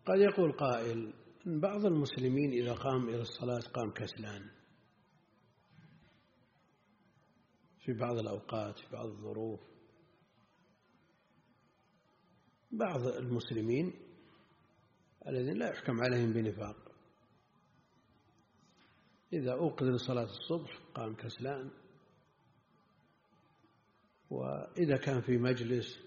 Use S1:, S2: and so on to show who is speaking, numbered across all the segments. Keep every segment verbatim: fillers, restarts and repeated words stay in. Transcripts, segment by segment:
S1: قد يقول قائل إن بعض المسلمين إذا قام إلى الصلاة قام كسلان في بعض الأوقات، في بعض الظروف. بعض المسلمين الذين لا يحكم عليهم بنفاق إذا أوقظ لصلاة الصبح قام كسلان، وإذا كان في مجلس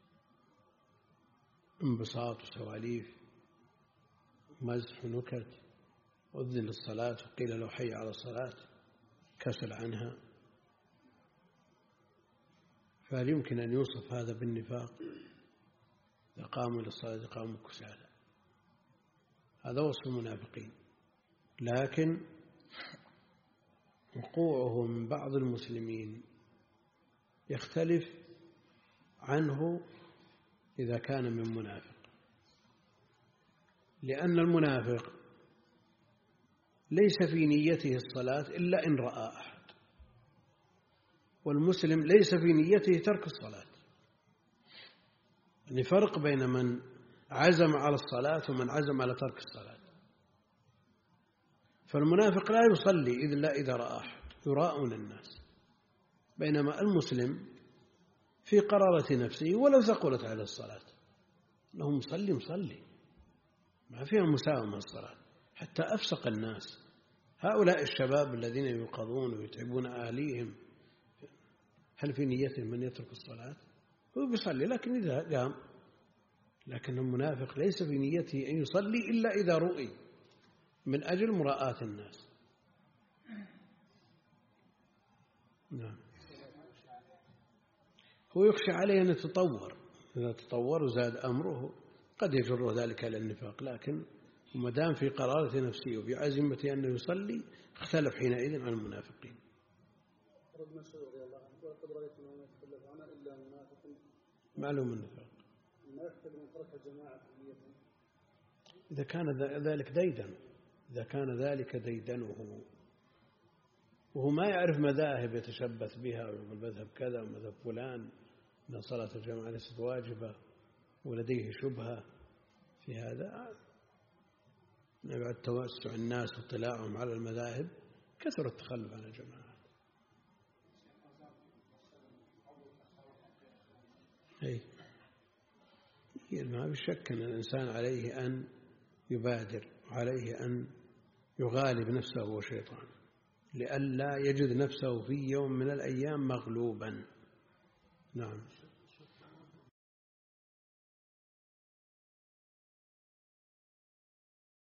S1: انبساط وسواليف ومزح ونكت أذن للصلاة وقيل له حي على الصلاة كسل عنها، فهل يمكن أن يوصف هذا بالنفاق؟ إذا قاموا للصلاة قاموا كسالى، هذا وصف المنافقين. لكن وقوعه من بعض المسلمين يختلف عنه إذا كان من منافق، لأن المنافق ليس في نيته الصلاة إلا إن رأى أحد، والمسلم ليس في نيته ترك الصلاة. يعني فرق بين من عزم على الصلاة ومن عزم على ترك الصلاة. فالمنافق لا يصلي إلا إذا رأى أحد، يراءون الناس، بينما المسلم في قرارة نفسه ولو ثقلت على الصلاة أنه مصلي مصلي، ما فيها مساومة الصلاة. حتى أفسق الناس هؤلاء الشباب الذين يوقظون ويتعبون أهليهم، هل في نيتهم من يترك الصلاة؟ هو بيصلي لكن إذا قام. لكن المنافق ليس في نيته أن يصلي إلا إذا رؤي من أجل مراءاة الناس. نعم. هو يخشى عليه أن يتطور، إذا تطور وزاد أمره قد يجر ذلك إلى النفاق، لكن وما دام في قرارة نفسه وفي عزيمته أنه يصلي اختلف حينئذ عن المنافقين. معلوم النفاق إذا كان ذلك ديدن، إذا كان ذلك ديدنه وهو ما يعرف مذاهب يتشبث بها، ويقول مذهب كذا ومذهب فلان أن صلاة الجماعة ليست واجبة ولديه شبهة في هذا، بعد توسع الناس واطلاعهم على المذاهب كثر التخلف عن الجماعة. أي ما بشك أن الإنسان عليه أن يبادر وعليه أن يغالب نفسه وشيطانه لئلا يجد نفسه في يوم من الأيام مغلوبا. نعم.